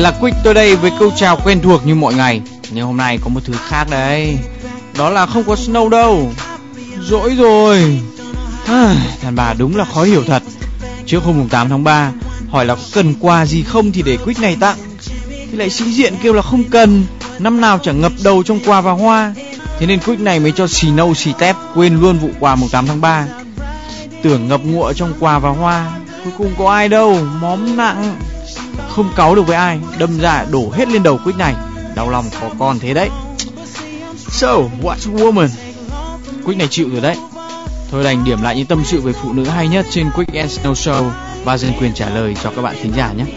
là Quick tôi đây với câu chào quen thuộc như mọi ngày. Nhưng hôm nay có một thứ khác đấy. Đó là không có Snow đâu. Dỗi rồi. Thằng bà đúng là khó hiểu thật. Trước hôm 8 tháng 3 hỏi là có cần quà gì không thì để Quick này tặng, thì lại sĩ diện kêu là không cần. Năm nào chẳng ngập đầu trong quà và hoa. Thế nên Quick này mới cho xì nâu xì tép quên luôn vụ quà 8 tháng 3. Tưởng ngập ngụa trong quà và hoa, cuối cùng có ai đâu, móm nặng. Không cáu được với ai, đâm ra đổ hết lên đầu Quick này. Đau lòng có con thế đấy. So, what's a woman? Quick này chịu rồi đấy. Thôi đành điểm lại những tâm sự về phụ nữ hay nhất trên Quick and Snow Show và dành quyền trả lời cho các bạn thính giả nhé.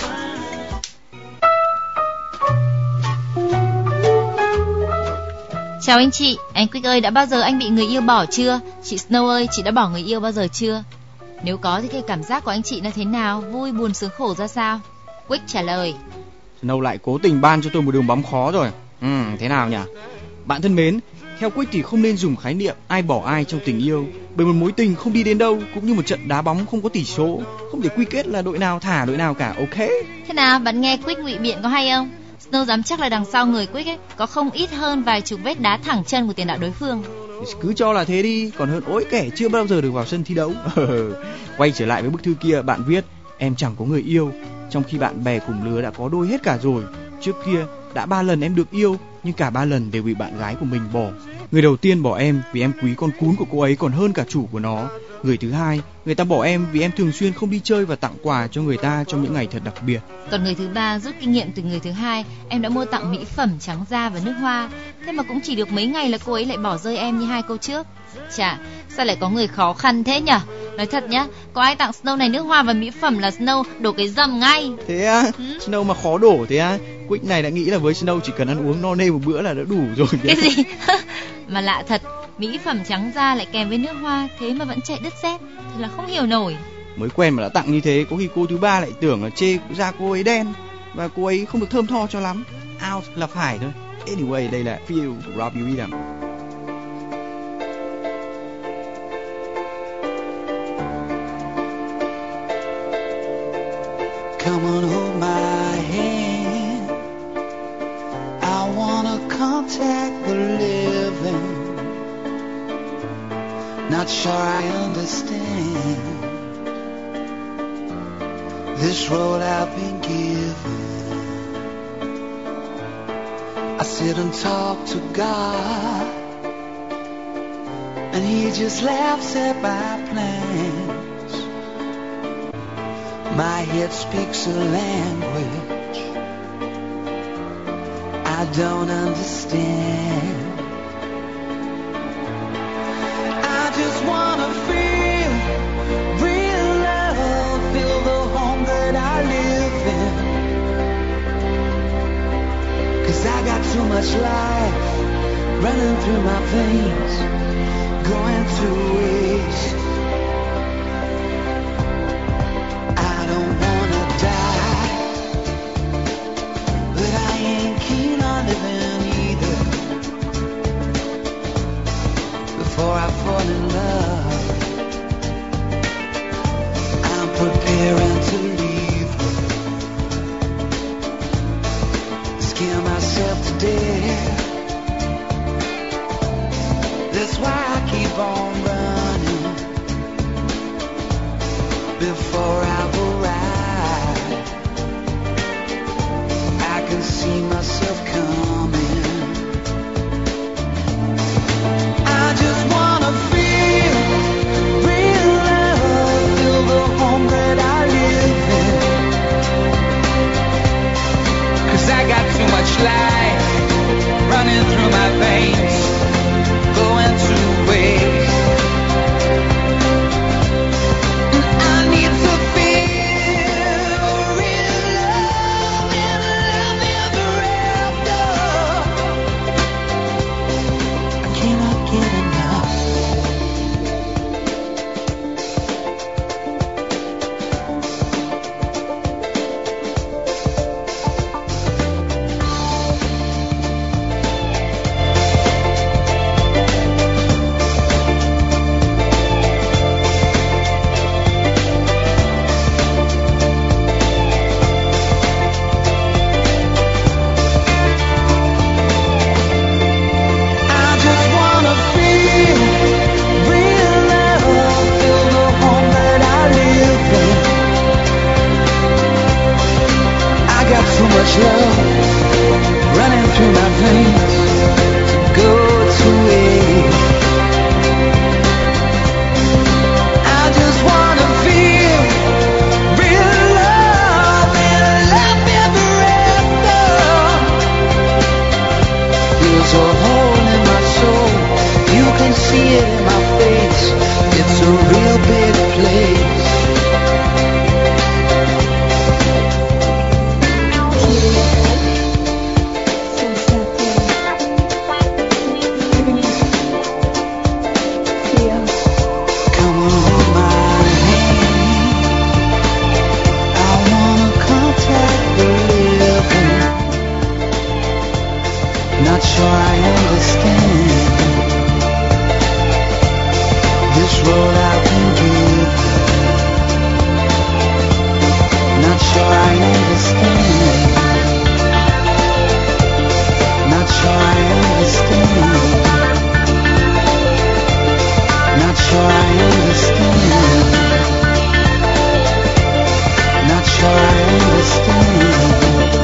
Chào anh chị, anh Quick ơi, đã bao giờ anh bị người yêu bỏ chưa? Chị Snow ơi, chị đã bỏ người yêu bao giờ chưa? Nếu có thì cái cảm giác của anh chị là thế nào? Vui, buồn, sướng, khổ ra sao? Quick trả lời. Snow lại cố tình ban cho tôi một đường bóng khó rồi. Thế nào nhỉ? Bạn thân mến, theo Quick thì không nên dùng khái niệm ai bỏ ai trong tình yêu, bởi một mối tình không đi đến đâu cũng như một trận đá bóng không có tỷ số, không thể quy kết là đội nào thả đội nào cả, ok? Thế nào, bạn nghe Quick ngụy biện có hay không? Snow dám chắc là đằng sau người Quick ấy có không ít hơn vài chục vết đá thẳng chân của tiền đạo đối phương. Cứ cho là thế đi, còn hơn ối kẻ chưa bao giờ được vào sân thi đấu. Quay trở lại với bức thư kia, bạn viết: em chẳng có người yêu, trong khi bạn bè cùng lứa đã có đôi hết cả rồi. Trước kia đã 3 lần em được yêu, nhưng cả 3 lần đều bị bạn gái của mình bỏ. Người đầu tiên bỏ em vì em quý con cún của cô ấy còn hơn cả chủ của nó. Người thứ hai, người ta bỏ em vì em thường xuyên không đi chơi và tặng quà cho người ta trong những ngày thật đặc biệt. Còn người thứ ba, rút kinh nghiệm từ người thứ hai, em đã mua tặng mỹ phẩm, trắng da và nước hoa. Thế mà cũng chỉ được mấy ngày là cô ấy lại bỏ rơi em như 2 câu trước. Chà, sao lại có người khó khăn thế nhở? Nói thật nhá, có ai tặng Snow này nước hoa và mỹ phẩm là Snow đổ cái dầm ngay. Thế á? Snow mà khó đổ thế á? Quick này đã nghĩ là với Snow chỉ cần ăn uống no nê một bữa là đã đủ rồi. Cái gì? Mà lạ thật, mỹ phẩm trắng da lại kèm với nước hoa, thế mà vẫn chạy đứt dép, thật là không hiểu nổi. Mới quen mà đã tặng như thế, có khi cô thứ ba lại tưởng là chê da cô ấy đen và cô ấy không được thơm tho cho lắm. Out là phải thôi. Anyway, đây là Feel của Robbie Williams. Come on, hold my hand. I wanna contact the living. Not sure I understand this road I've been given. I sit and talk to God, and He just laughs at my plans. My head speaks a language I don't understand. I just wanna feel real love, feel the home that I live in. 'Cause I got too much life running through my veins, going to waste. I don't wanna die, but I ain't keen on living either. Before I fall in love, I'm preparing to leave her. Scare myself to death. That's why I keep on running before I've arrived. I can see myself coming. I just wanna feel real love, feel the home that I live in. 'Cause I got too much life running through my veins, going to waste. And I need to feel real love and love ever after. I cannot get enough. too much love running through my veins to go to waste. I just wanna feel real love and love ever after. There's a hole in my soul, you can see it in my face. It's a real big place. Not sure I understand this road I can give. Not sure I understand. Not sure I understand. Not sure I understand. Not sure I understand.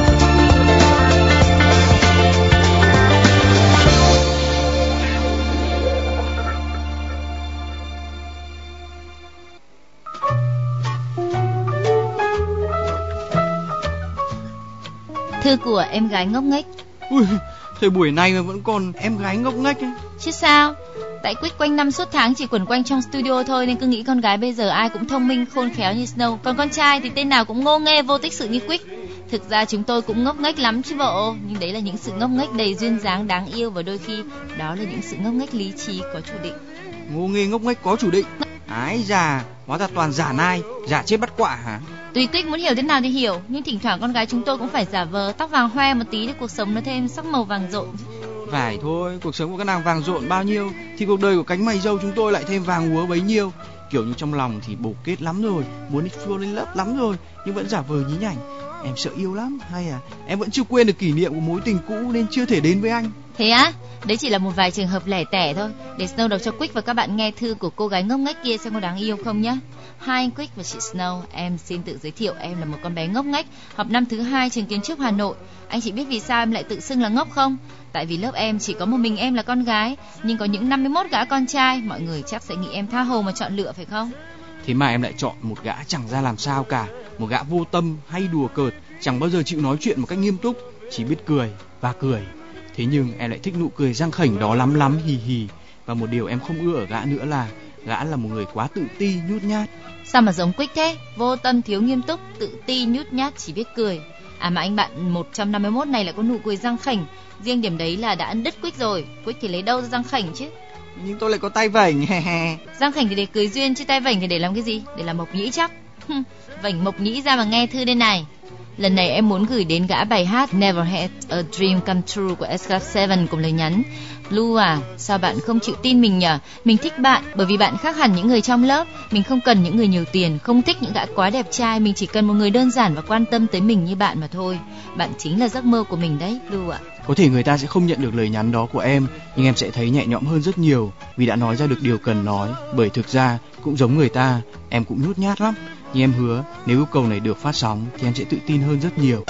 Thư của em gái ngốc nghếch. Ui, thời buổi này mà vẫn còn em gái ngốc nghếch ấy. Chứ sao? Tại Quick quanh năm suốt tháng chỉ quẩn quanh trong studio thôi, nên cứ nghĩ con gái bây giờ ai cũng thông minh khôn khéo như Snow, còn con trai thì tên nào cũng ngô nghê vô tích sự như Quick. Thực ra chúng tôi cũng ngốc nghếch lắm chứ bộ, nhưng đấy là những sự ngốc nghếch đầy duyên dáng đáng yêu, và đôi khi đó là những sự ngốc nghếch lý trí có chủ định. Ngô nghê ngốc nghếch có chủ định. Ái già, hóa ra toàn giả nai, giả chết bắt quạ hả? Tùy Quick muốn hiểu thế nào thì hiểu, nhưng thỉnh thoảng con gái chúng tôi cũng phải giả vờ tóc vàng hoe một tí để cuộc sống nó thêm sắc màu vàng rộn. Phải thôi, cuộc sống của các nàng vàng rộn bao nhiêu thì cuộc đời của cánh mày râu chúng tôi lại thêm vàng úa bấy nhiêu. Kiểu như trong lòng thì bồ kết lắm rồi, muốn đi fall in love lắm rồi, nhưng vẫn giả vờ nhí nhảnh. Em sợ yêu lắm, hay à, em vẫn chưa quên được kỷ niệm của mối tình cũ nên chưa thể đến với anh. Thế á? Đấy chỉ là một vài trường hợp lẻ tẻ thôi. Để Snow đọc cho Quick và các bạn nghe thư của cô gái ngốc nghếch kia xem có đáng yêu không nhé. Hi anh Quick và chị Snow, em xin tự giới thiệu, em là một con bé ngốc nghếch, học năm thứ 2 trường kiến trúc Hà Nội. Anh chị biết vì sao em lại tự xưng là ngốc không? Tại vì lớp em chỉ có một mình em là con gái, nhưng có những 51 gã con trai, mọi người chắc sẽ nghĩ em tha hồ mà chọn lựa phải không? Thế mà em lại chọn một gã chẳng ra làm sao cả, một gã vô tâm hay đùa cợt, chẳng bao giờ chịu nói chuyện một cách nghiêm túc, chỉ biết cười và cười. Thế nhưng em lại thích nụ cười răng khểnh đó lắm hì hì. Và một điều em không ưa ở gã nữa là gã là một người quá tự ti nhút nhát. Sao mà giống Quick thế? Vô tâm thiếu nghiêm túc, tự ti nhút nhát chỉ biết cười. À mà anh bạn 151 này lại có nụ cười răng khểnh, riêng điểm đấy là đã ăn đứt Quick rồi. Quick thì lấy đâu ra răng khểnh chứ? Nhưng tôi lại có tay vểnh. Răng khểnh thì để cười duyên, chứ tay vểnh thì để làm cái gì? Để làm mộc nhĩ chắc. Vểnh mộc nhĩ ra mà nghe thư đây này. Lần này em muốn gửi đến gã bài hát Never Had a Dream Come True của S-Club 7 cùng lời nhắn: Blue à, sao bạn không chịu tin mình nhỉ? Mình thích bạn bởi vì bạn khác hẳn những người trong lớp. Mình không cần những người nhiều tiền, không thích những gã quá đẹp trai. Mình chỉ cần một người đơn giản và quan tâm tới mình như bạn mà thôi. Bạn chính là giấc mơ của mình đấy, Blue ạ. Có thể người ta sẽ không nhận được lời nhắn đó của em, nhưng em sẽ thấy nhẹ nhõm hơn rất nhiều vì đã nói ra được điều cần nói. Bởi thực ra cũng giống người ta, em cũng nhút nhát lắm. Nhưng em hứa nếu yêu cầu này được phát sóng thì em sẽ tự tin hơn rất nhiều.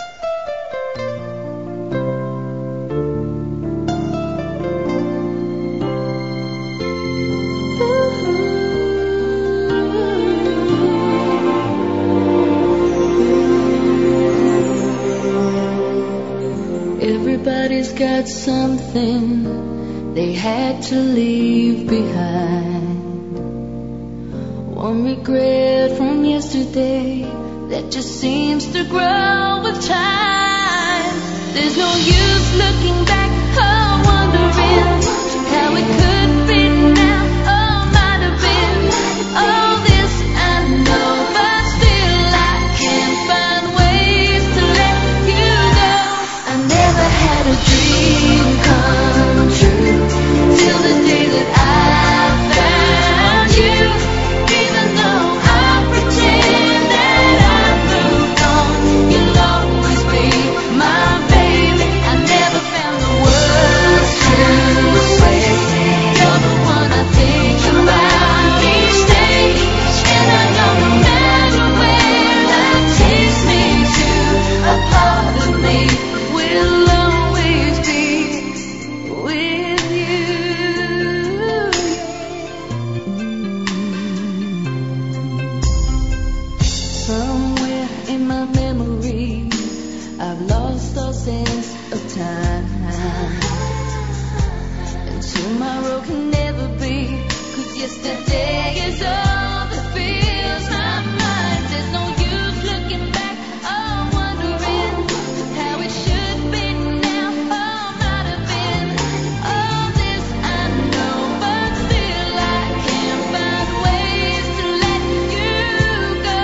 Everybody's got something they had to leave behind. One regret from yesterday that just seems to grow with time. There's no use looking back or wondering how it could be now or might have been. All this I know, but still I can't find ways to let you go. I never had a dream come true till the day that I found you. You'll always be my baby. I never found the the sands of time. And tomorrow can never be, 'cause yesterday is all that fills my mind. There's no use looking back or wondering how it should be now or might have been. All this I know, but still I can't find ways to let you go.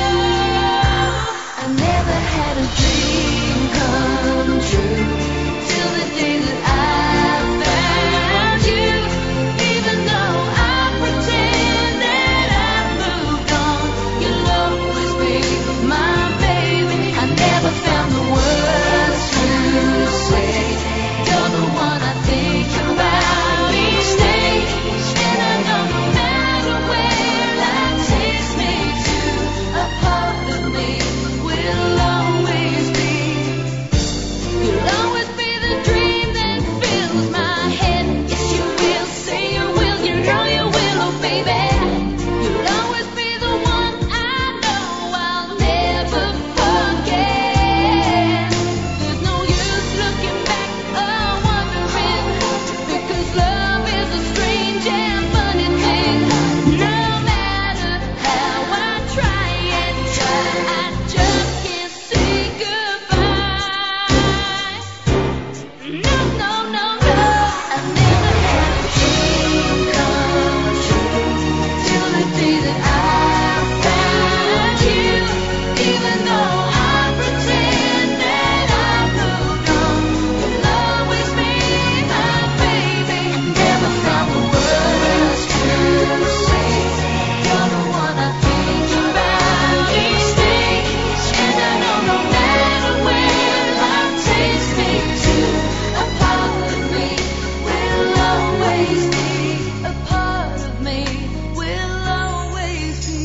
I never had a dream come true till the day that I found you. Even though I pretend that I've moved on, you'll always be my baby. I never found the words to say. You're the one I think about each day, and I know no matter where life takes me to, a part of me will always be. You'll always be the dream that fills my head. Yes, you will, say you will, you know you will, oh baby. You'll always be the one I know I'll never forget. There's no use looking back or wondering, because love is a strange and funny thing. No matter how I try and try, I just can't say goodbye. No, no, no, no. I never had a dream come true till the day that I found you. Even though I pretend that I've moved on, you'll always be my baby. Never found the words to say. You're the one I think about each day, and I know no matter where life takes me to, a part of me will always be. A part of me will always be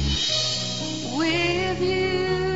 with you.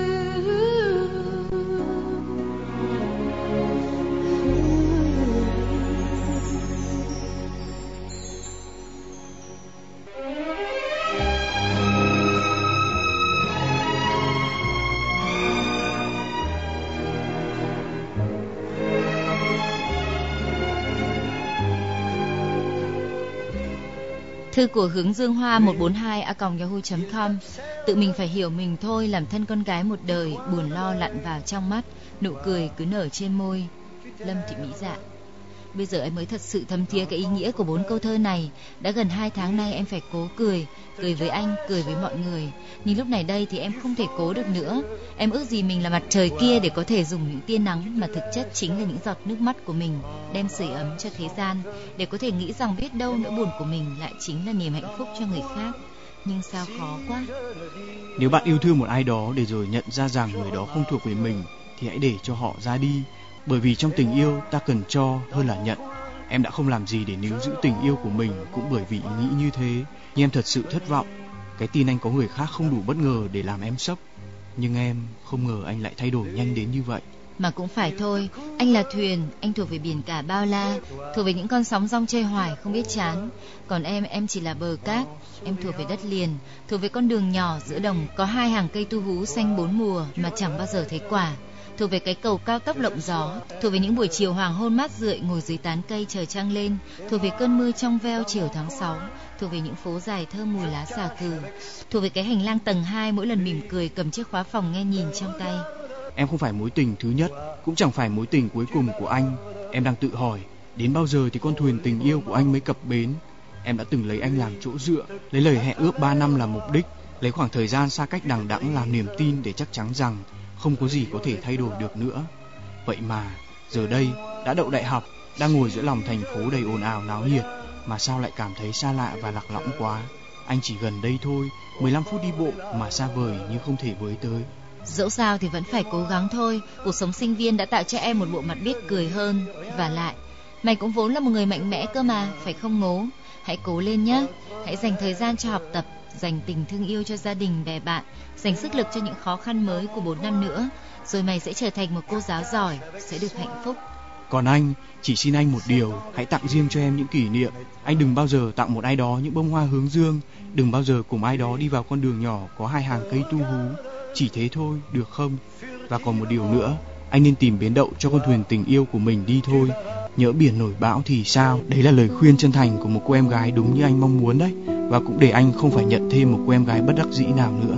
Thư của Hướng Dương Hoa 142@yahoo.com. Tự mình phải hiểu mình thôi, làm thân con gái một đời, buồn lo lặn vào trong mắt, nụ cười cứ nở trên môi. Lâm Thị Mỹ Dạ. Bây giờ em mới thật sự thấm thía cái ý nghĩa của 4 câu thơ này. Đã gần 2 tháng nay em phải cố cười, cười với anh, cười với mọi người. Nhưng lúc này đây thì em không thể cố được nữa. Em ước gì mình là mặt trời kia để có thể dùng những tia nắng mà thực chất chính là những giọt nước mắt của mình, đem sưởi ấm cho thế gian, để có thể nghĩ rằng biết đâu nỗi buồn của mình lại chính là niềm hạnh phúc cho người khác. Nhưng sao khó quá. Nếu bạn yêu thương một ai đó để rồi nhận ra rằng người đó không thuộc về mình, thì hãy để cho họ ra đi. Bởi vì trong tình yêu ta cần cho hơn là nhận. Em đã không làm gì để níu giữ tình yêu của mình cũng bởi vì ý nghĩ như thế. Nhưng em thật sự thất vọng. Cái tin anh có người khác không đủ bất ngờ để làm em sốc. Nhưng em không ngờ anh lại thay đổi nhanh đến như vậy. Mà cũng phải thôi, anh là thuyền, anh thuộc về biển cả bao la, thuộc về những con sóng rong chơi hoài không biết chán. Còn em chỉ là bờ cát, em thuộc về đất liền, thuộc về con đường nhỏ giữa đồng có 2 hàng cây tu hú xanh 4 mùa mà chẳng bao giờ thấy quả, thuộc về cái cầu cao tốc lộng gió, thuộc về những buổi chiều hoàng hôn mát rượi ngồi dưới tán cây chờ trăng lên, thuộc về cơn mưa trong veo chiều tháng 6, thuộc về những phố dài thơm mùi lá xà cừ, thuộc về cái hành lang tầng 2 mỗi lần mỉm cười cầm chiếc khóa phòng nghe nhìn trong tay. Em không phải mối tình thứ nhất, cũng chẳng phải mối tình cuối cùng của anh. Em đang tự hỏi, đến bao giờ thì con thuyền tình yêu của anh mới cập bến? Em đã từng lấy anh làm chỗ dựa, lấy lời hẹn ước 3 năm làm mục đích, lấy khoảng thời gian xa cách đằng đẵng làm niềm tin để chắc chắn rằng không có gì có thể thay đổi được nữa. Vậy mà, giờ đây, đã đậu đại học, đang ngồi giữa lòng thành phố đầy ồn ào náo nhiệt, mà sao lại cảm thấy xa lạ và lạc lõng quá. Anh chỉ gần đây thôi, 15 phút đi bộ mà xa vời như không thể với tới. Dẫu sao thì vẫn phải cố gắng thôi. Cuộc sống sinh viên đã tạo cho em một bộ mặt biết cười hơn. Và lại, mày cũng vốn là một người mạnh mẽ cơ mà, phải không Ngố? Hãy cố lên nhé. Hãy dành thời gian cho học tập, dành tình thương yêu cho gia đình bè bạn, dành sức lực cho những khó khăn mới của 4 năm nữa. Rồi mày sẽ trở thành một cô giáo giỏi, sẽ được hạnh phúc. Còn anh, chỉ xin anh một điều, hãy tặng riêng cho em những kỷ niệm. Anh đừng bao giờ tặng một ai đó những bông hoa hướng dương, đừng bao giờ cùng ai đó đi vào con đường nhỏ có 2 hàng cây tu hú. Chỉ thế thôi, được không? Và còn một điều nữa, anh nên tìm bến đậu cho con thuyền tình yêu của mình đi thôi. Nhỡ biển nổi bão thì sao? Đấy là lời khuyên chân thành của một cô em gái đúng như anh mong muốn đấy. Và cũng để anh không phải nhận thêm một cô em gái bất đắc dĩ nào nữa.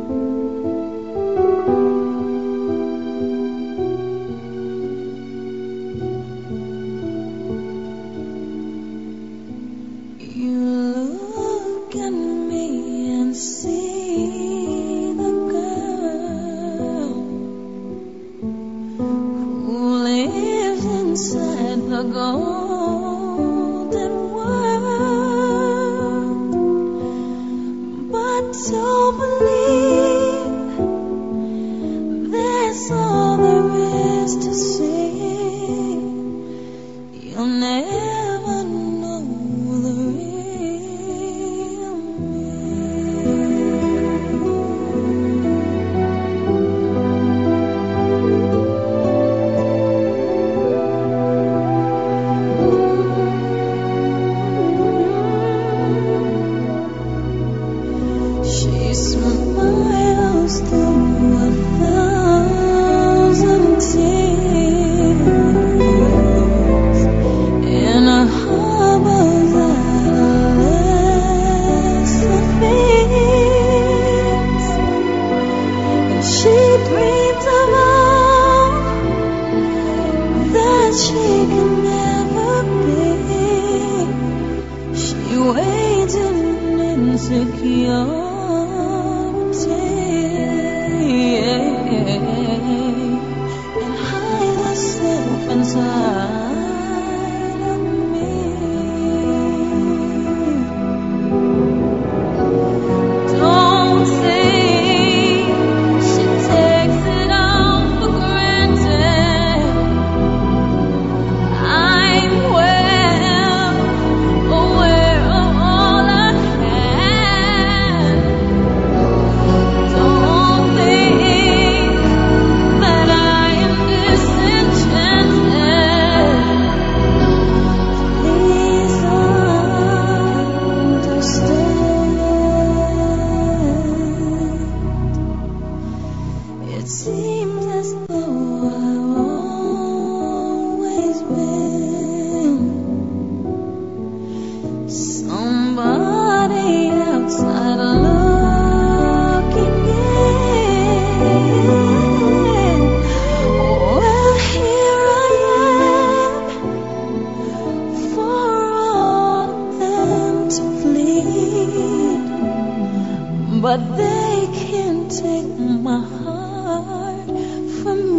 But they can't take my heart from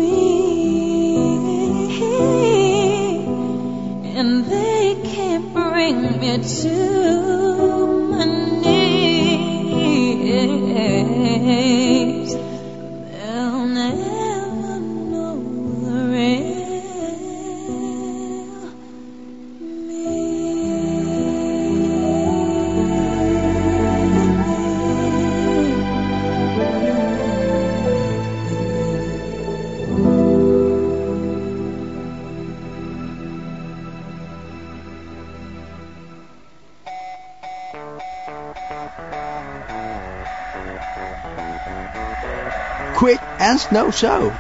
me, and they can't bring me to my knees. They'll never know the real me. Quick and Snow Show.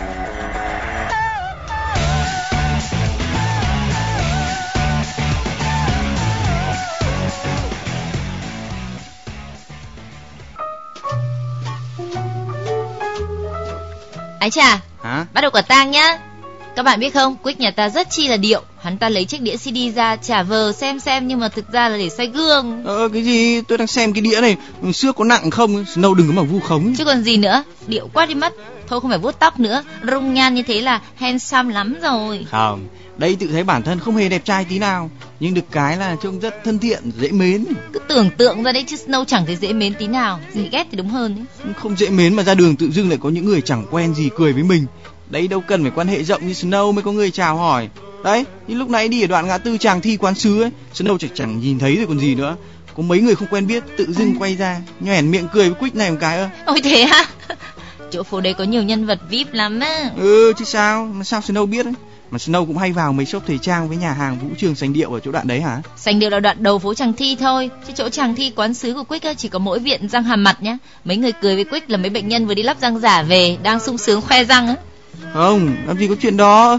Ái chà, Hả? bắt đầu quả tang nhá. Các bạn biết không, Quick nhà ta rất chi là điệu. Hắn ta lấy chiếc đĩa CD ra trả vờ xem nhưng mà thực ra là để xoay gương. Cái gì? Tôi đang xem cái đĩa này. Xước có nặng không? Snow đừng có mà vu khống. Chứ còn gì nữa, điệu quá đi mất. Thôi không phải vuốt tóc nữa, rung nhan như thế là handsome lắm rồi. Không, đây tự thấy bản thân không hề đẹp trai tí nào, nhưng được cái là trông rất thân thiện, dễ mến. Cứ tưởng tượng ra đấy chứ Snow chẳng thấy dễ mến tí nào, dễ ghét thì đúng hơn ấy. Không dễ mến mà ra đường tự dưng lại có những người chẳng quen gì cười với mình. Đấy đâu cần phải quan hệ rộng như Snow mới có người chào hỏi. Đấy, như lúc nãy đi ở đoạn ngã tư Tràng Thi Quán Sứ ấy, Snow chẳng nhìn thấy rồi còn gì nữa. Có mấy người không quen biết tự dưng quay ra nhoẻn miệng cười với Quick này một cái ơ. Ôi thế á? Chỗ phố đấy có nhiều nhân vật VIP lắm á. Chứ sao, mà sao Snow biết ấy. Mà Snow cũng hay vào mấy shop thời trang với nhà hàng Vũ Trường Sành Điệu ở chỗ đoạn đấy hả? Sành Điệu là đoạn đầu phố Tràng Thi thôi, chứ chỗ Tràng Thi Quán Sứ của Quick chỉ có mỗi viện răng hàm mặt nhá. Mấy người cười với Quick là mấy bệnh nhân vừa đi lắp răng giả về, đang sung sướng khoe răng á. Không, làm gì có chuyện đó.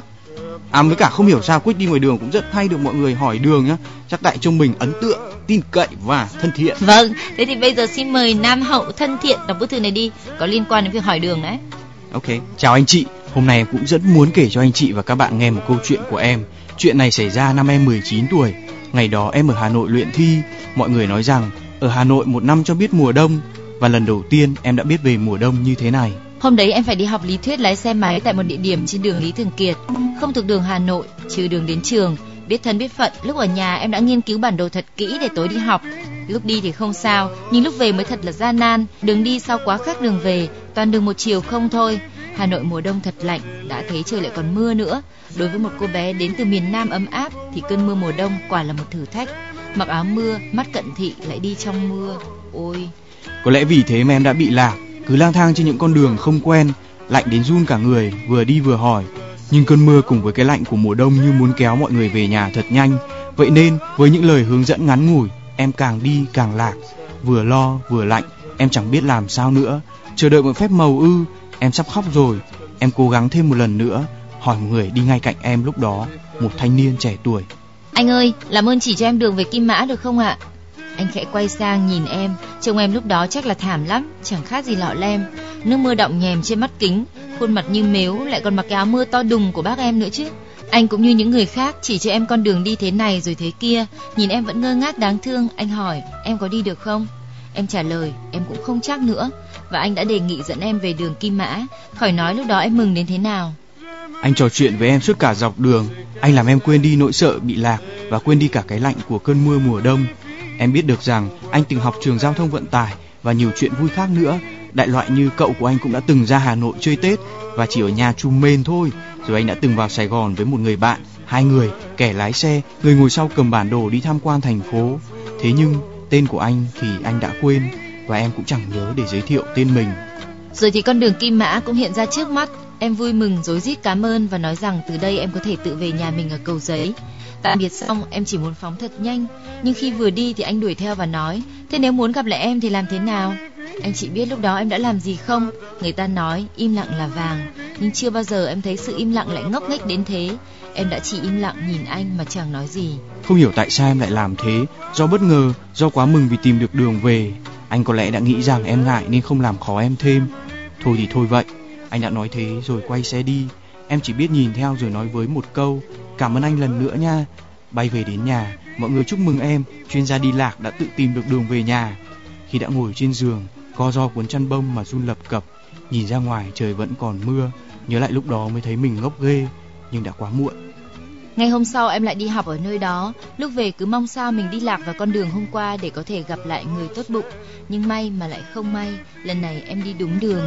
À với cả không hiểu sao Quyết đi ngoài đường cũng rất hay được mọi người hỏi đường nhá. Chắc tại trông mình ấn tượng, tin cậy và thân thiện. Vâng, thế thì bây giờ xin mời Nam Hậu thân thiện đọc bức thư này đi, có liên quan đến việc hỏi đường đấy. Ok, chào anh chị. Hôm nay em cũng rất muốn kể cho anh chị và các bạn nghe một câu chuyện của em. Chuyện này xảy ra năm em 19 tuổi. Ngày đó em ở Hà Nội luyện thi. Mọi người nói rằng ở Hà Nội một năm cho biết mùa đông. Và lần đầu tiên em đã biết về mùa đông như thế này. Hôm đấy em phải đi học lý thuyết lái xe máy tại một địa điểm trên đường Lý Thường Kiệt, không thuộc đường Hà Nội, trừ đường đến trường. Biết thân biết phận, lúc ở nhà em đã nghiên cứu bản đồ thật kỹ để tối đi học. Lúc đi thì không sao, nhưng lúc về mới thật là gian nan. Đường đi sao quá khác đường về, toàn đường một chiều không thôi. Hà Nội mùa đông thật lạnh, đã thế trời lại còn mưa nữa. Đối với một cô bé đến từ miền Nam ấm áp thì cơn mưa mùa đông quả là một thử thách. Mặc áo mưa, mắt cận thị lại đi trong mưa. Ôi, có lẽ vì thế mà em đã bị lạc, cứ lang thang trên những con đường không quen, lạnh đến run cả người, vừa đi vừa hỏi. Nhưng cơn mưa cùng với cái lạnh của mùa đông như muốn kéo mọi người về nhà thật nhanh. Vậy nên với những lời hướng dẫn ngắn ngủi, em càng đi càng lạc. Vừa lo vừa lạnh, em chẳng biết làm sao nữa. Chờ đợi một phép màu ư, em sắp khóc rồi. Em cố gắng thêm một lần nữa, hỏi một người đi ngay cạnh em lúc đó, một thanh niên trẻ tuổi. Anh ơi, làm ơn chỉ cho em đường về Kim Mã được không ạ? Anh khẽ quay sang nhìn em, trông em lúc đó chắc là thảm lắm, chẳng khác gì lọ lem. Nước mưa đọng nhèm trên mắt kính, khuôn mặt như mếu, lại còn mặc cái áo mưa to đùng của bác em nữa chứ. Anh cũng như những người khác chỉ cho em con đường đi thế này rồi thế kia. Nhìn em vẫn ngơ ngác đáng thương, anh hỏi em có đi được không? Em trả lời em cũng không chắc nữa. Và anh đã đề nghị dẫn em về đường Kim Mã. Khỏi nói lúc đó em mừng đến thế nào. Anh trò chuyện với em suốt cả dọc đường. Anh làm em quên đi nỗi sợ bị lạc và quên đi cả cái lạnh của cơn mưa mùa đông. Em biết được rằng anh từng học trường giao thông vận tải và nhiều chuyện vui khác nữa. Đại loại như cậu của anh cũng đã từng ra Hà Nội chơi Tết và chỉ ở nhà chùm mền thôi. Rồi anh đã từng vào Sài Gòn với một người bạn, hai người, kẻ lái xe, người ngồi sau cầm bản đồ đi tham quan thành phố. Thế nhưng tên của anh thì anh đã quên và em cũng chẳng nhớ để giới thiệu tên mình. Rồi thì con đường Kim Mã cũng hiện ra trước mắt. Em vui mừng rối rít cảm ơn và nói rằng từ đây em có thể tự về nhà mình ở Cầu Giấy. Tạm biệt xong em chỉ muốn phóng thật nhanh, nhưng khi vừa đi thì anh đuổi theo và nói: thế nếu muốn gặp lại em thì làm thế nào? Anh chỉ biết lúc đó em đã làm gì không? Người ta nói im lặng là vàng, nhưng chưa bao giờ em thấy sự im lặng lại ngốc nghếch đến thế. Em đã chỉ im lặng nhìn anh mà chẳng nói gì. Không hiểu tại sao em lại làm thế, do bất ngờ, do quá mừng vì tìm được đường về. Anh có lẽ đã nghĩ rằng em ngại nên không làm khó em thêm. Thôi thì thôi vậy, anh đã nói thế rồi quay xe đi. Em chỉ biết nhìn theo rồi nói với một câu: cảm ơn anh lần nữa nha. Bay về đến nhà, mọi người chúc mừng em, chuyên gia đi lạc đã tự tìm được đường về nhà. Khi đã ngồi trên giường, co ro cuốn chăn bông mà run lập cập, nhìn ra ngoài trời vẫn còn mưa. Nhớ lại lúc đó mới thấy mình ngốc ghê, nhưng đã quá muộn. Ngày hôm sau em lại đi học ở nơi đó. Lúc về cứ mong sao mình đi lạc vào con đường hôm qua để có thể gặp lại người tốt bụng. Nhưng may mà lại không may, lần này em đi đúng đường.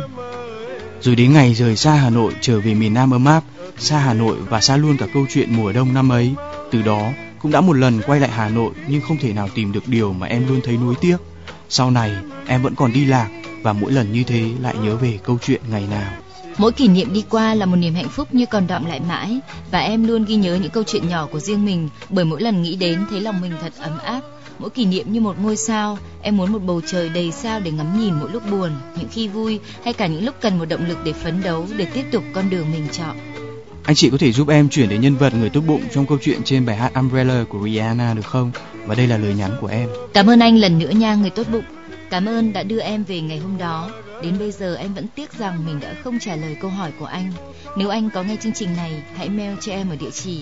Rồi đến ngày rời xa Hà Nội trở về miền Nam ấm áp, xa Hà Nội và xa luôn cả câu chuyện mùa đông năm ấy. Từ đó cũng đã một lần quay lại Hà Nội nhưng không thể nào tìm được điều mà em luôn thấy nuối tiếc. Sau này em vẫn còn đi lạc và mỗi lần như thế lại nhớ về câu chuyện ngày nào. Mỗi kỷ niệm đi qua là một niềm hạnh phúc như còn đọng lại mãi. Và em luôn ghi nhớ những câu chuyện nhỏ của riêng mình, bởi mỗi lần nghĩ đến thấy lòng mình thật ấm áp. Mỗi kỷ niệm như một ngôi sao, em muốn một bầu trời đầy sao để ngắm nhìn mỗi lúc buồn, những khi vui, hay cả những lúc cần một động lực để phấn đấu, để tiếp tục con đường mình chọn. Anh chị có thể giúp em chuyển đến nhân vật người tốt bụng trong câu chuyện trên bài hát Umbrella của Rihanna được không? Và đây là lời nhắn của em. Cảm ơn anh lần nữa nha người tốt bụng. Cảm ơn đã đưa em về ngày hôm đó. Đến bây giờ em vẫn tiếc rằng mình đã không trả lời câu hỏi của anh. Nếu anh có nghe chương trình này, hãy mail cho em ở địa chỉ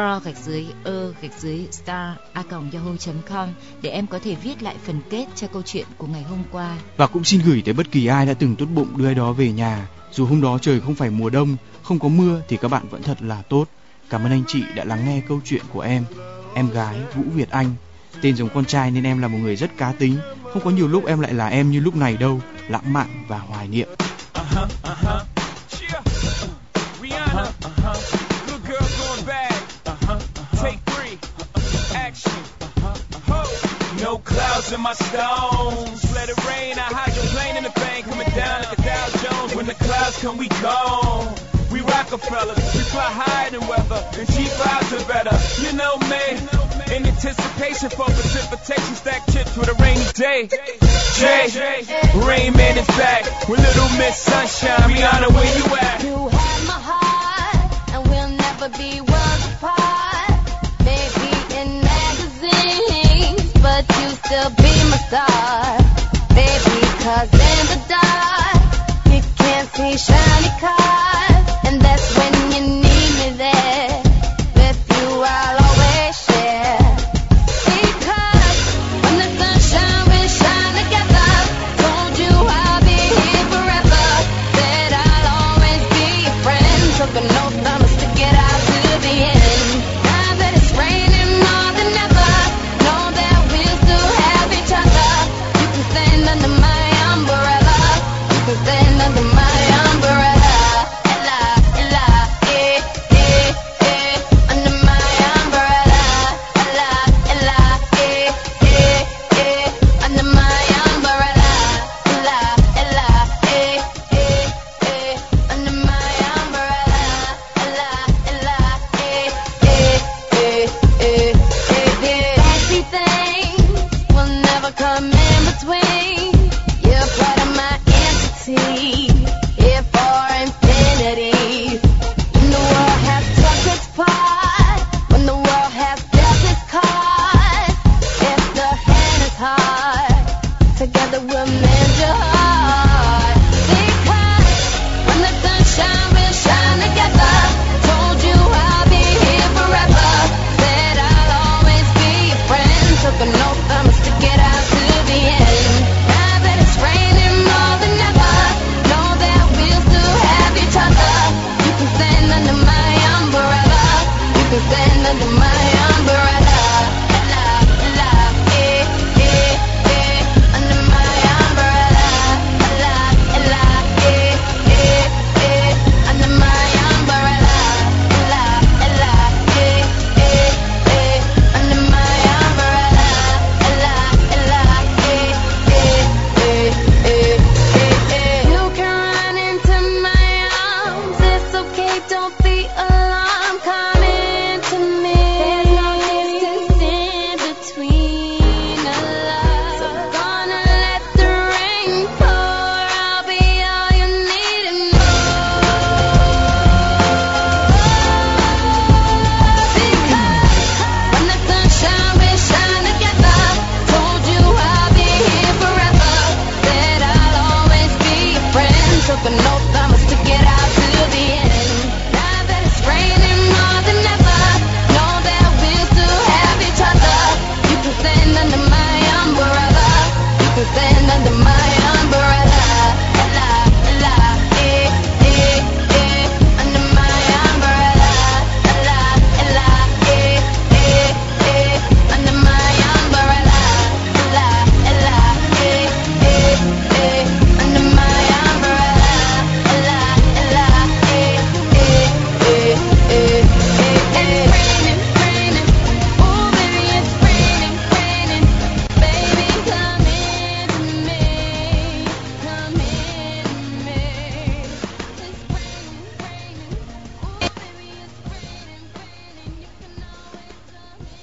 draw_star@yahoo.com để em có thể viết lại phần kết cho câu chuyện của ngày hôm qua. Và cũng xin gửi tới bất kỳ ai đã từng tốt bụng đưa ai đó về nhà. Dù hôm đó trời không phải mùa đông, không có mưa thì các bạn vẫn thật là tốt. Cảm ơn anh chị đã lắng nghe câu chuyện của em gái Vũ Việt Anh. Tên giống con trai nên em là một người rất cá tính. Không có nhiều lúc em lại là em như lúc này đâu, lãng mạn và hoài niệm. No clouds in my stones. Let it rain. I hydroplane in the bank, coming down like a Dow Jones. When the clouds come, we gone. We Rockefellers, we fly higher than weather, and cheap vibes are better. You know me. In anticipation for precipitation, stack chips with a rainy day. Jay, Rain Man is back with Little Miss Sunshine. Rihanna, where you at? You had my heart. star, baby, 'cause in the dark you can't see shiny cars, and that's when you need me there. With you I'll always share, because when the sunshine will shine together, told you I'll be here forever, said I'll always be your friend, took an oath I'ma stick it out to the end. Now that it's raining more than ever, know that we'll still have each other. You can stand under my umbrella, you can stand under my umbrella. Ella, ella, eh, eh, eh, under my umbrella. Ella, ella, eh, eh, eh, under my umbrella. Ella, ella, eh, eh, eh, under my umbrella. Ella, ella, eh, eh, eh, eh, eh. Fancy things will never come in between. You're part of my entity, here for infinity. When the world has took its part, when the world has dealt its cards, if the hand is hard, together we'll mend your heart. Because when the sunshine will shine together, told you I'll be here forever, said I'll always be your friend, took an oath I'ma stick it out to the end. Now that it's raining more than ever, know that we'll still have each other. You can stand under my umbrella, you can stand under my umbrella. Ella, ella, eh, eh, eh, under my umbrella. Ella, ella, eh, eh, eh, under my umbrella. Ella, ella, eh, eh, eh, under my umbrella. Ella, ella, eh, eh, eh, eh, eh. You can run into my arms, it's okay, don't be alarmed, come into me. There's no distance in between us, so gonna let the rain pour, I'll be all you need and more. Because when the sunshine will shine together, told you I'll be here forever, said I'll always be your friend, took an oath I'ma stick it out to the end. Now that it's raining more than ever, know that we'll still have each other. You can stand under my umbrella, you can stand under my umbrella. Ella, ella, eh, eh, eh, under my umbrella. Ella, ella, eh, eh, eh, under my umbrella. Ella, ella, eh, eh, eh, under my umbrella. Ella, ella, eh, eh, eh, eh, eh. It's raining, raining, oh baby, it's raining, raining. Baby, come into me, come into me. It's raining, raining, oh baby, it's raining, raining. You can always come in.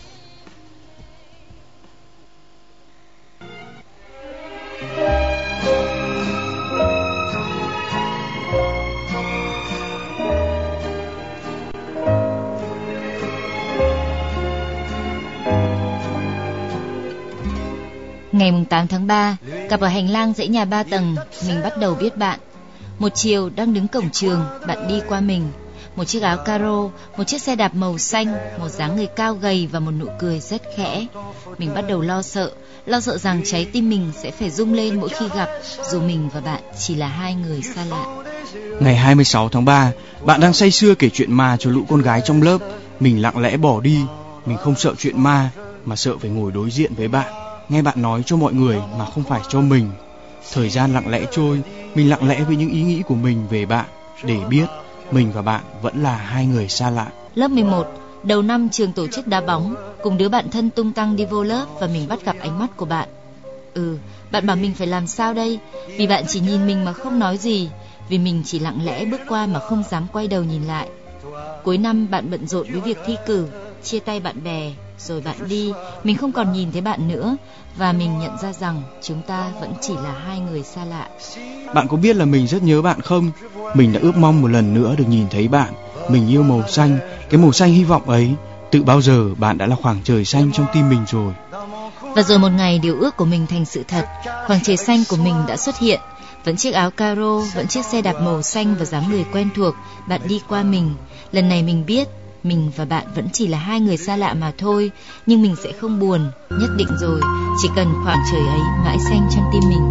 Ngày 8 tháng 3, gặp ở hành lang dãy nhà 3 tầng, mình bắt đầu biết bạn. Một chiều đang đứng cổng trường, bạn đi qua mình. Một chiếc áo caro, một chiếc xe đạp màu xanh, một dáng người cao gầy và một nụ cười rất khẽ. Mình bắt đầu lo sợ rằng trái tim mình sẽ phải rung lên mỗi khi gặp, dù mình và bạn chỉ là hai người xa lạ. Ngày 26 tháng 3, bạn đang say sưa kể chuyện ma cho lũ con gái trong lớp. Mình lặng lẽ bỏ đi. Mình không sợ chuyện ma, mà sợ phải ngồi đối diện với bạn, nghe bạn nói cho mọi người mà không phải cho mình. Thời gian lặng lẽ trôi, mình lặng lẽ với những ý nghĩ của mình về bạn, để biết mình và bạn vẫn là hai người xa lạ. Lớp 11, đầu năm trường tổ chức đá bóng, cùng đứa bạn thân tung tăng đi vô lớp và mình bắt gặp ánh mắt của bạn. Bạn bảo mình phải làm sao đây? Vì bạn chỉ nhìn mình mà không nói gì, vì mình chỉ lặng lẽ bước qua mà không dám quay đầu nhìn lại. Cuối năm bạn bận rộn với việc thi cử, chia tay bạn bè, rồi bạn đi, mình không còn nhìn thấy bạn nữa, và mình nhận ra rằng chúng ta vẫn chỉ là hai người xa lạ. Bạn có biết là mình rất nhớ bạn không? Mình đã ước mong một lần nữa được nhìn thấy bạn. Mình yêu màu xanh, cái màu xanh hy vọng ấy. Từ bao giờ bạn đã là khoảng trời xanh trong tim mình rồi. Và rồi một ngày điều ước của mình thành sự thật. Khoảng trời xanh của mình đã xuất hiện. Vẫn chiếc áo caro, vẫn chiếc xe đạp màu xanh và dáng người quen thuộc. Bạn đi qua mình. Lần này mình biết mình và bạn vẫn chỉ là hai người xa lạ mà thôi. Nhưng mình sẽ không buồn. Nhất định rồi. Chỉ cần khoảng trời ấy mãi xanh trong tim mình.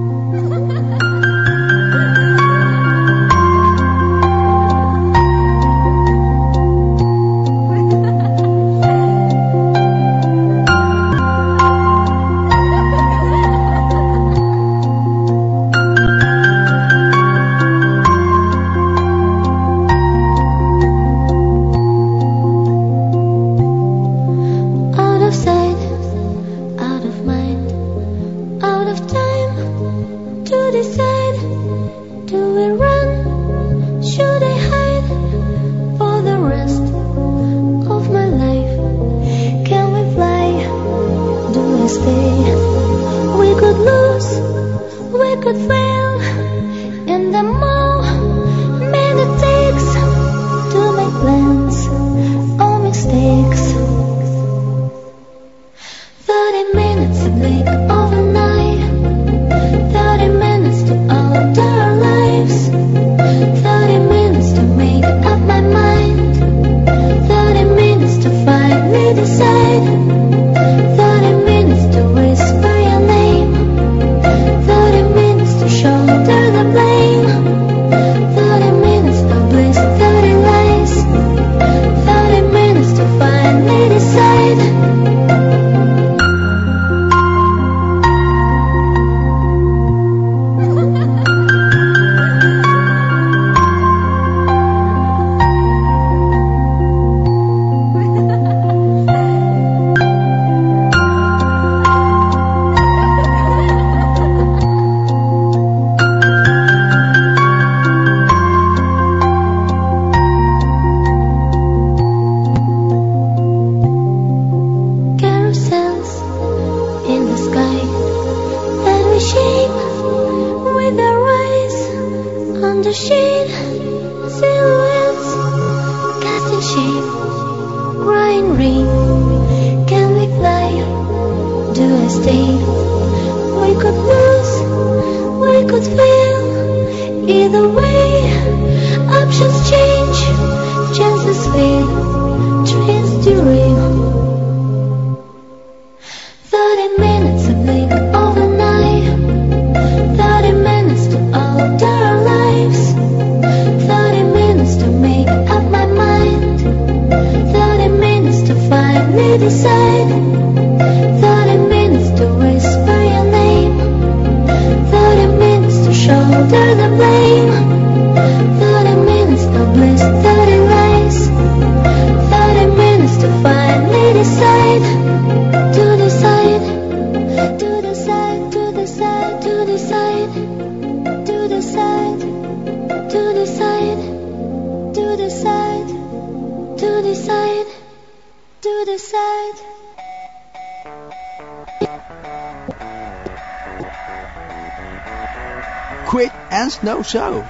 Quick and Snow Show.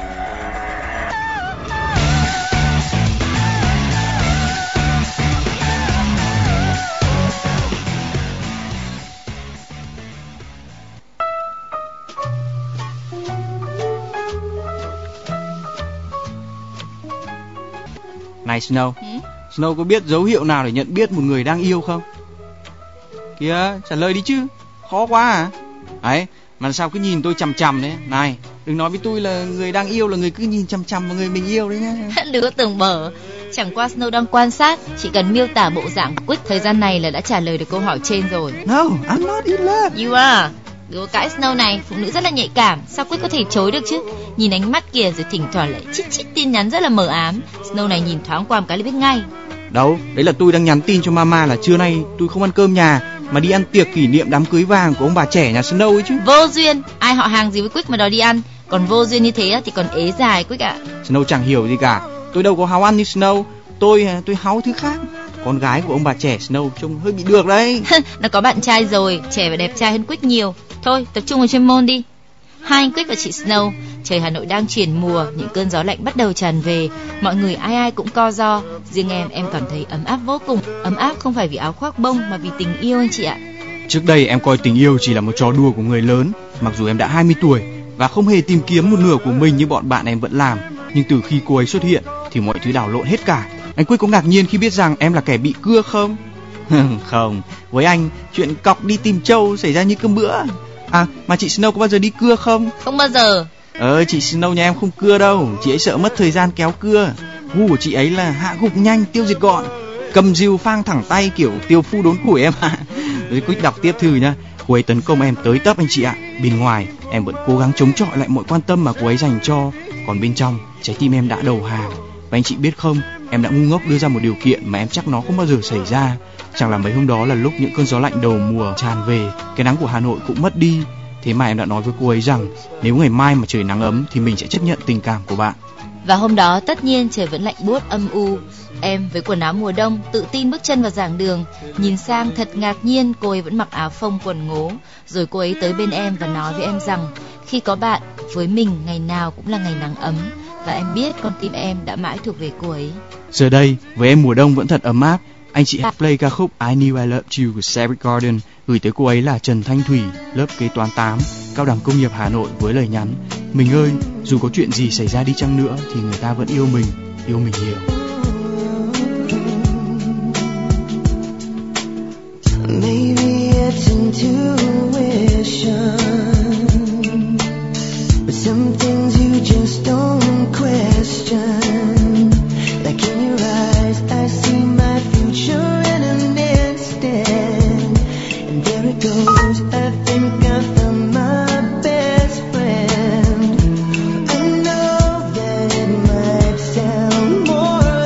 Này Snow, Snow có biết dấu hiệu nào để nhận biết một người đang yêu không? Kìa, trả lời đi chứ, khó quá à? Đấy, mà sao cứ nhìn tôi chằm chằm đấy? Này, đừng nói với tôi là người đang yêu là người cứ nhìn chằm chằm vào người mình yêu đấy nhá. Đừng có tưởng bở. Chẳng qua Snow đang quan sát, chỉ cần miêu tả bộ dạng của Quick thời gian này là đã trả lời được câu hỏi trên rồi. No, I'm not in love. You are. Đừng có cãi Snow này, phụ nữ rất là nhạy cảm, sao Quick có thể chối được chứ? Nhìn ánh mắt kìa, rồi thỉnh thoảng lại chít chít tin nhắn rất là mờ ám. Snow này nhìn thoáng qua một cái là biết ngay. Đâu, đấy là tôi đang nhắn tin cho mama là trưa nay tôi không ăn cơm nhà mà đi ăn tiệc kỷ niệm đám cưới vàng của ông bà trẻ nhà Snow ấy chứ. Vô duyên, ai họ hàng gì với Quick mà đòi đi ăn. Còn vô duyên như thế thì còn ế dài Quick ạ. Snow chẳng hiểu gì cả, tôi đâu có háu ăn như Snow. Tôi háu thứ khác. Con gái của ông bà trẻ Snow trông hơi bị được đấy. Nó có bạn trai rồi, trẻ và đẹp trai hơn Quick nhiều. Thôi, tập trung vào chuyên môn đi. Hai anh Quick và chị Snow. Trời Hà Nội đang chuyển mùa, những cơn gió lạnh bắt đầu tràn về. Mọi người ai ai cũng co ro. Riêng em cảm thấy ấm áp vô cùng. Ấm áp không phải vì áo khoác bông mà vì tình yêu anh chị ạ. Trước đây em coi tình yêu chỉ là một trò đùa của người lớn. Mặc dù em đã 20 tuổi và không hề tìm kiếm một nửa của mình như bọn bạn em vẫn làm, nhưng từ khi cô ấy xuất hiện thì mọi thứ đảo lộn hết cả. Anh Quyết có ngạc nhiên khi biết rằng em là kẻ bị cưa không? Không, với anh chuyện cọc đi tìm trâu xảy ra như cơm bữa. À mà chị Snow có bao giờ đi cưa không? Không bao giờ. Chị Snow nhà em không cưa đâu. Chị ấy sợ mất thời gian kéo cưa. Gu của chị ấy là hạ gục nhanh, tiêu diệt gọn, cầm rìu phang thẳng tay kiểu tiêu phu đốn củi em ạ. Rồi Quyết đọc tiếp thư nhá. Cô ấy tấn công em tới tấp anh chị ạ. Bên ngoài em vẫn cố gắng chống chọi lại mọi quan tâm mà cô ấy dành cho, còn bên trong trái tim em đã đầu hàng. Và anh chị biết không, em đã ngu ngốc đưa ra một điều kiện mà em chắc nó không bao giờ xảy ra. Chẳng là mấy hôm đó là lúc những cơn gió lạnh đầu mùa tràn về, cái nắng của Hà Nội cũng mất đi. Thế mà em đã nói với cô ấy rằng nếu ngày mai mà trời nắng ấm thì mình sẽ chấp nhận tình cảm của bạn. Và hôm đó tất nhiên trời vẫn lạnh buốt âm u. Em với quần áo mùa đông tự tin bước chân vào giảng đường. Nhìn sang thật ngạc nhiên cô ấy vẫn mặc áo phông quần ngố. Rồi cô ấy tới bên em và nói với em rằng khi có bạn, với mình ngày nào cũng là ngày nắng ấm. Và em biết con tim em đã mãi thuộc về cô ấy. Giờ đây với em mùa đông vẫn thật ấm áp. Anh chị play ca khúc I Knew I Loved You của Sarah Gordon gửi tới cô ấy là Trần Thanh Thủy, lớp kế toán 8, Cao đẳng Công nghiệp Hà Nội, với lời nhắn: mình ơi, dù có chuyện gì xảy ra đi chăng nữa thì người ta vẫn yêu mình nhiều. Maybe it's intuition, but some things you just don't question. Like in your eyes, I see my future in an instant, and there it goes. I think I found my best friend. I know that it might sound more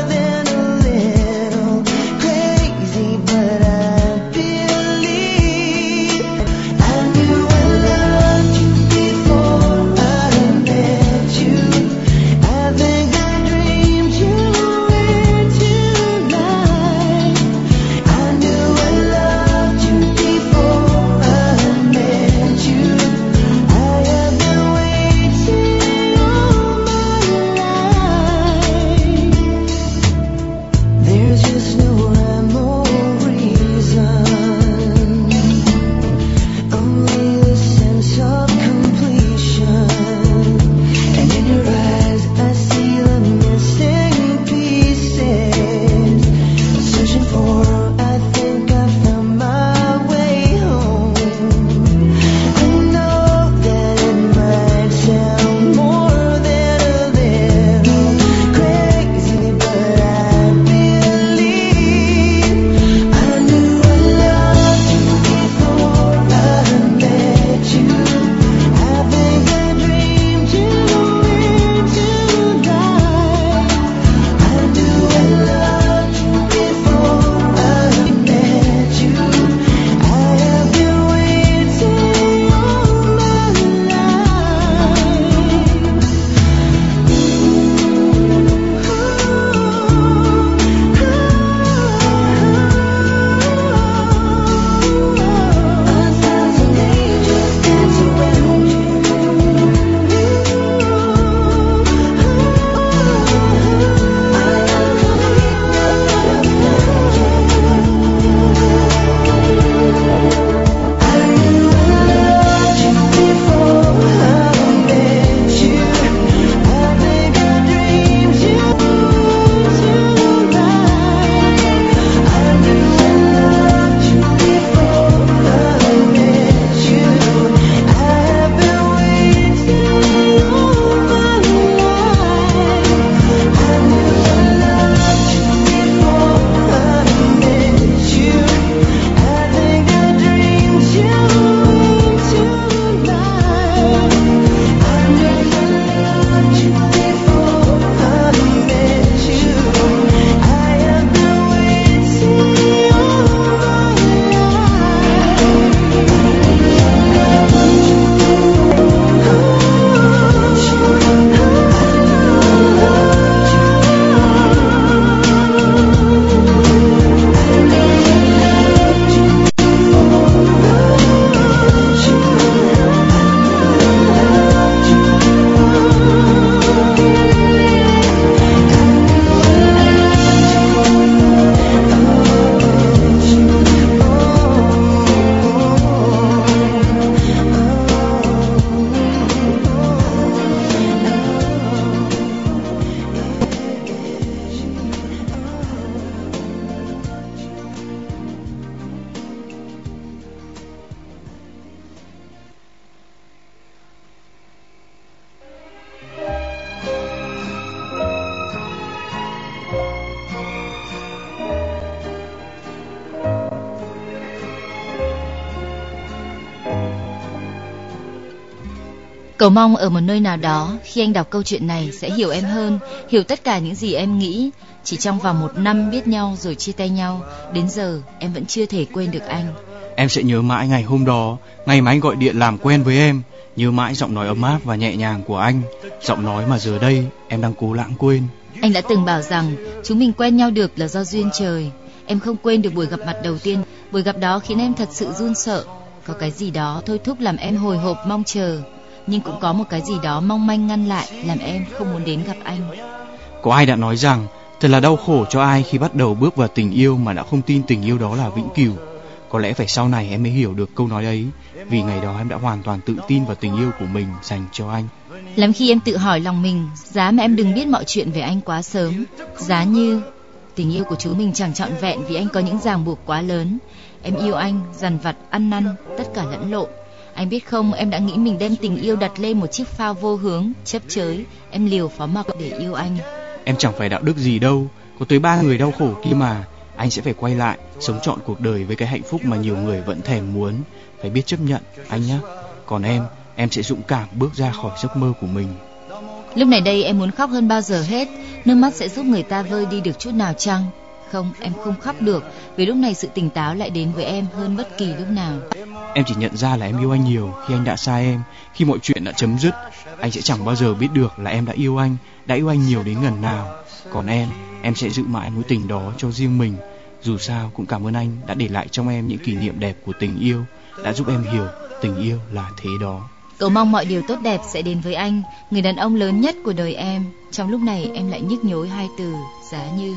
Cầu mong ở một nơi nào đó, khi anh đọc câu chuyện này sẽ hiểu em hơn, hiểu tất cả những gì em nghĩ. Chỉ trong vòng 1 năm biết nhau rồi chia tay nhau, đến giờ em vẫn chưa thể quên được anh. Em sẽ nhớ mãi ngày hôm đó, ngày mà anh gọi điện làm quen với em. Nhớ mãi giọng nói ấm áp và nhẹ nhàng của anh, giọng nói mà giờ đây em đang cố lãng quên. Anh đã từng bảo rằng chúng mình quen nhau được là do duyên trời. Em không quên được buổi gặp mặt đầu tiên. Buổi gặp đó khiến em thật sự run sợ. Có cái gì đó thôi thúc làm em hồi hộp mong chờ, nhưng cũng có một cái gì đó mong manh ngăn lại, làm em không muốn đến gặp anh. Có ai đã nói rằng thật là đau khổ cho ai khi bắt đầu bước vào tình yêu mà đã không tin tình yêu đó là vĩnh cửu. Có lẽ phải sau này em mới hiểu được câu nói ấy, vì ngày đó em đã hoàn toàn tự tin vào tình yêu của mình dành cho anh. Lắm khi em tự hỏi lòng mình, giá mà em đừng biết mọi chuyện về anh quá sớm. Giá như tình yêu của chúng mình chẳng trọn vẹn vì anh có những ràng buộc quá lớn. Em yêu anh, dằn vặt, ăn năn, tất cả lẫn lộn. Anh biết không, em đã nghĩ mình đem tình yêu đặt lên một chiếc phao vô hướng, chấp chới. Em liều phó mặc để yêu anh. Em chẳng phải đạo đức gì đâu, có tới 3 người đau khổ kia mà. Anh sẽ phải quay lại, sống trọn cuộc đời với cái hạnh phúc mà nhiều người vẫn thèm muốn. Phải biết chấp nhận, anh nhé. Còn em sẽ dũng cảm bước ra khỏi giấc mơ của mình. Lúc này đây em muốn khóc hơn bao giờ hết. Nước mắt sẽ giúp người ta vơi đi được chút nào chăng? Không, em không khóc được, vì lúc này sự tỉnh táo lại đến với em hơn bất kỳ lúc nào. Em chỉ nhận ra là em yêu anh nhiều khi anh đã xa em, khi mọi chuyện đã chấm dứt. Anh sẽ chẳng bao giờ biết được là em đã yêu anh nhiều đến ngần nào. Còn em sẽ giữ mãi mối tình đó cho riêng mình. Dù sao cũng cảm ơn anh đã để lại trong em những kỷ niệm đẹp của tình yêu, đã giúp em hiểu tình yêu là thế đó. Cầu mong mọi điều tốt đẹp sẽ đến với anh, người đàn ông lớn nhất của đời em. Trong lúc này em lại nhức nhối 2 từ giá như.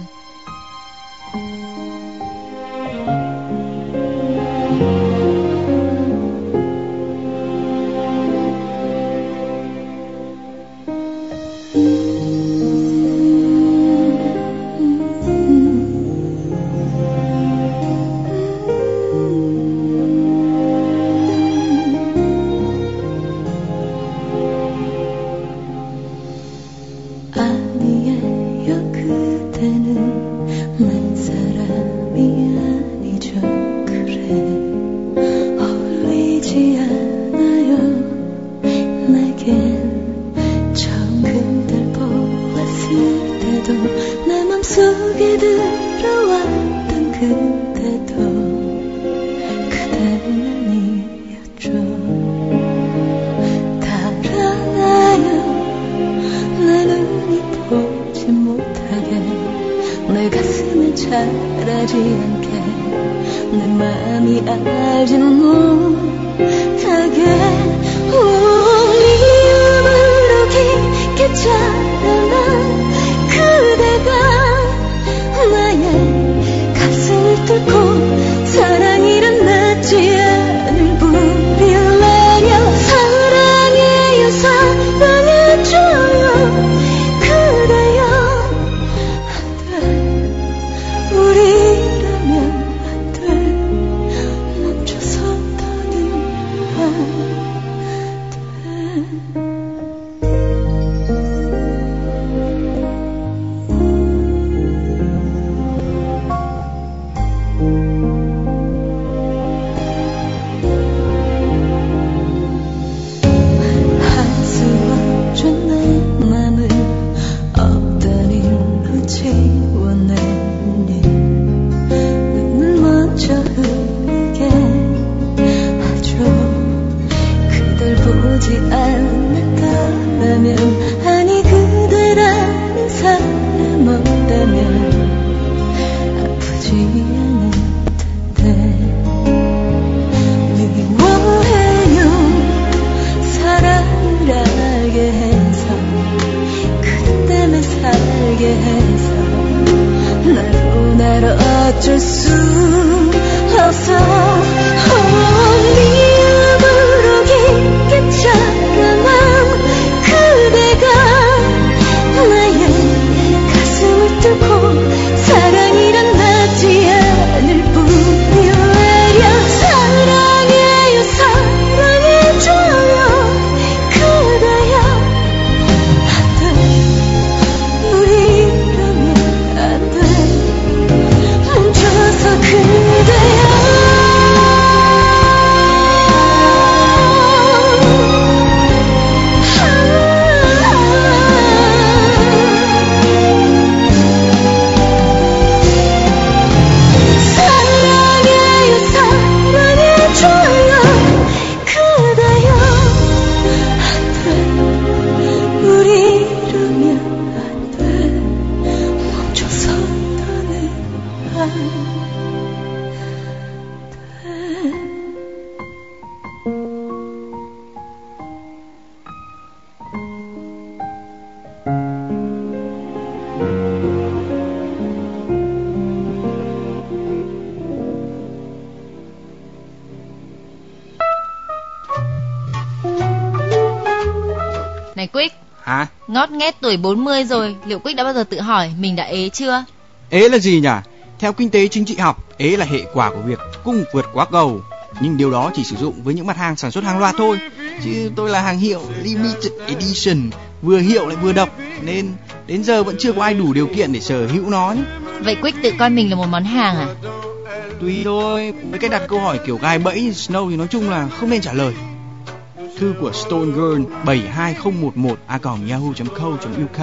Này Quick. Hả? Ngót nghét tuổi 40 rồi, liệu Quick đã bao giờ tự hỏi mình đã ế chưa? Ế là gì nhỉ? Theo kinh tế chính trị học, ế là hệ quả của việc cung vượt quá cầu. Nhưng điều đó chỉ sử dụng với những mặt hàng sản xuất hàng loạt thôi. Chứ tôi là hàng hiệu limited edition, vừa hiệu lại vừa độc, nên đến giờ vẫn chưa có ai đủ điều kiện để sở hữu nó. Vậy Quick tự coi mình là một món hàng à? Tùy thôi, với cách đặt câu hỏi kiểu gai bẫy như Snow thì nói chung là không nên trả lời. Thư của Stone Girl 72011a@yahoo.co.uk.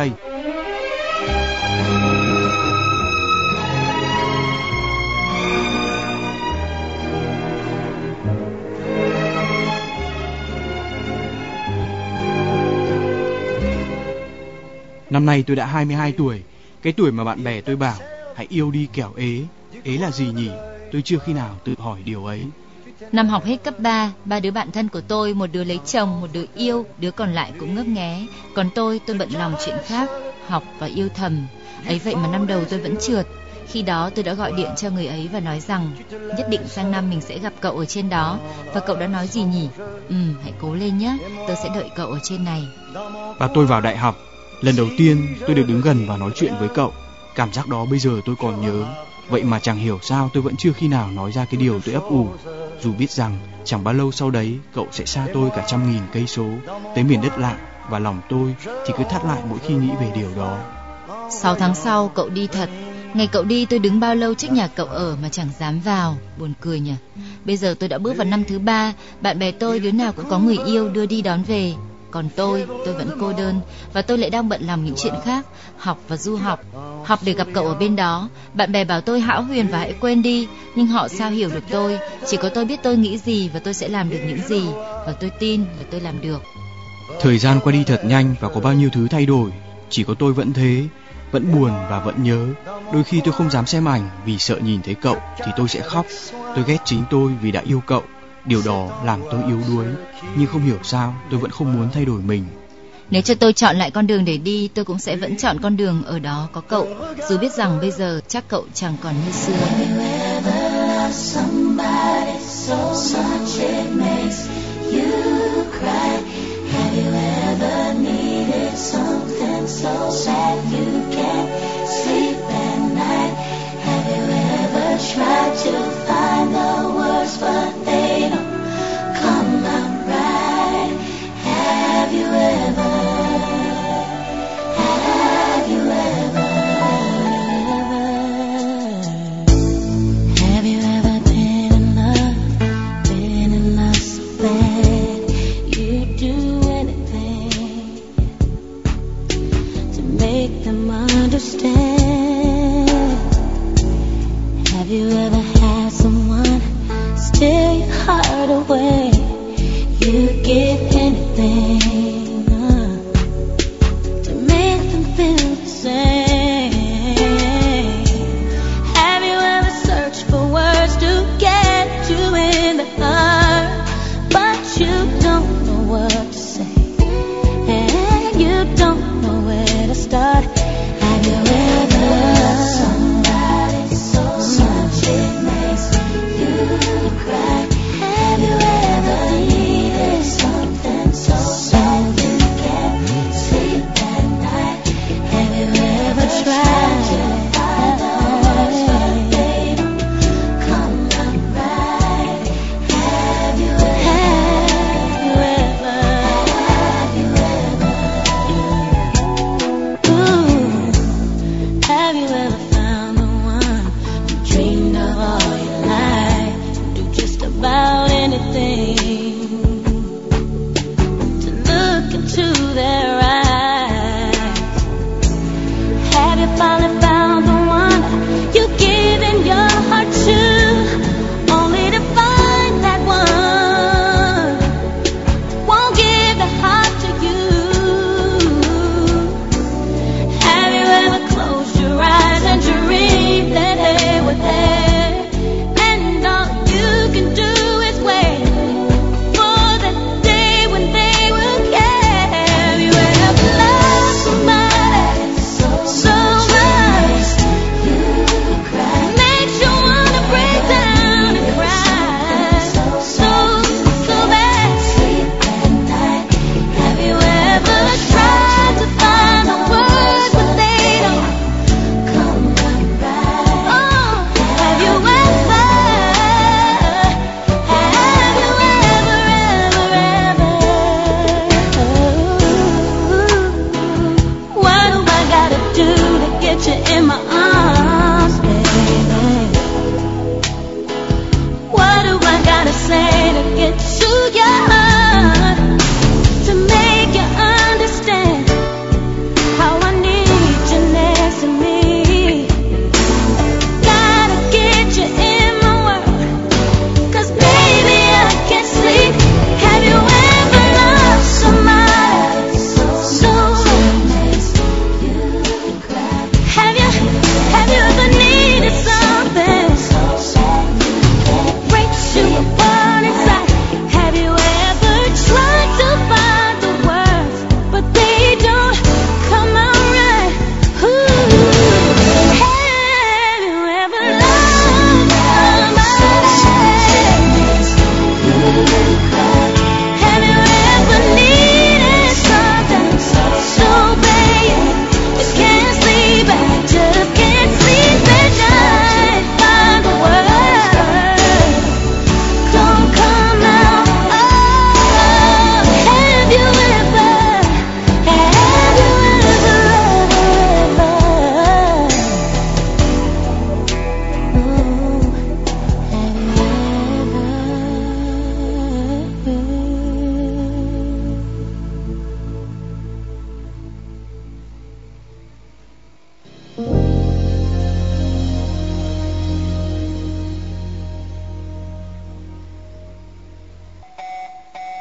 Năm nay tôi đã 22 tuổi, cái tuổi mà bạn bè tôi bảo hãy yêu đi kẻo ế. Ế là gì nhỉ? Tôi chưa khi nào tự hỏi điều ấy. Năm học hết cấp 3, ba đứa bạn thân của tôi, một đứa lấy chồng, một đứa yêu, đứa còn lại cũng ngấp nghé. Còn tôi bận lòng chuyện khác, học và yêu thầm. Ấy vậy mà năm đầu tôi vẫn trượt. Khi đó tôi đã gọi điện cho người ấy và nói rằng nhất định sang năm mình sẽ gặp cậu ở trên đó. Và cậu đã nói gì nhỉ? Hãy cố lên nhé, tôi sẽ đợi cậu ở trên này. Và tôi vào đại học, lần đầu tiên tôi được đứng gần và nói chuyện với cậu. Cảm giác đó bây giờ tôi còn nhớ. Vậy mà chẳng hiểu sao tôi vẫn chưa khi nào nói ra cái điều tôi ấp ủ. Dù biết rằng chẳng bao lâu sau đấy cậu sẽ xa tôi cả 100.000 cây số tới miền đất lạ, và lòng tôi thì cứ thắt lại mỗi khi nghĩ về điều đó. 6 tháng sau cậu đi thật. Ngày cậu đi tôi đứng bao lâu trước nhà cậu ở mà chẳng dám vào. Buồn cười nhỉ. Bây giờ tôi đã bước vào năm thứ 3. Bạn bè tôi đứa nào cũng có người yêu đưa đi đón về. Còn tôi vẫn cô đơn. Và tôi lại đang bận làm những chuyện khác, học và du học. Học để gặp cậu ở bên đó. Bạn bè bảo tôi hão huyền và hãy quên đi. Nhưng họ sao hiểu được tôi. Chỉ có tôi biết tôi nghĩ gì và tôi sẽ làm được những gì. Và tôi tin là tôi làm được. Thời gian qua đi thật nhanh và có bao nhiêu thứ thay đổi. Chỉ có tôi vẫn thế, vẫn buồn và vẫn nhớ. Đôi khi tôi không dám xem ảnh vì sợ nhìn thấy cậu thì tôi sẽ khóc. Tôi ghét chính tôi vì đã yêu cậu. Điều đó làm tôi yếu đuối. Nhưng không hiểu sao tôi vẫn không muốn thay đổi mình. Nếu cho tôi chọn lại con đường để đi, tôi cũng sẽ vẫn chọn con đường ở đó có cậu. Dù biết rằng bây giờ chắc cậu chẳng còn như xưa.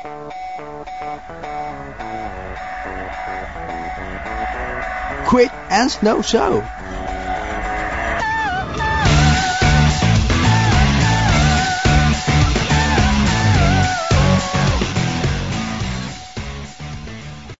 Quick and Snow Show.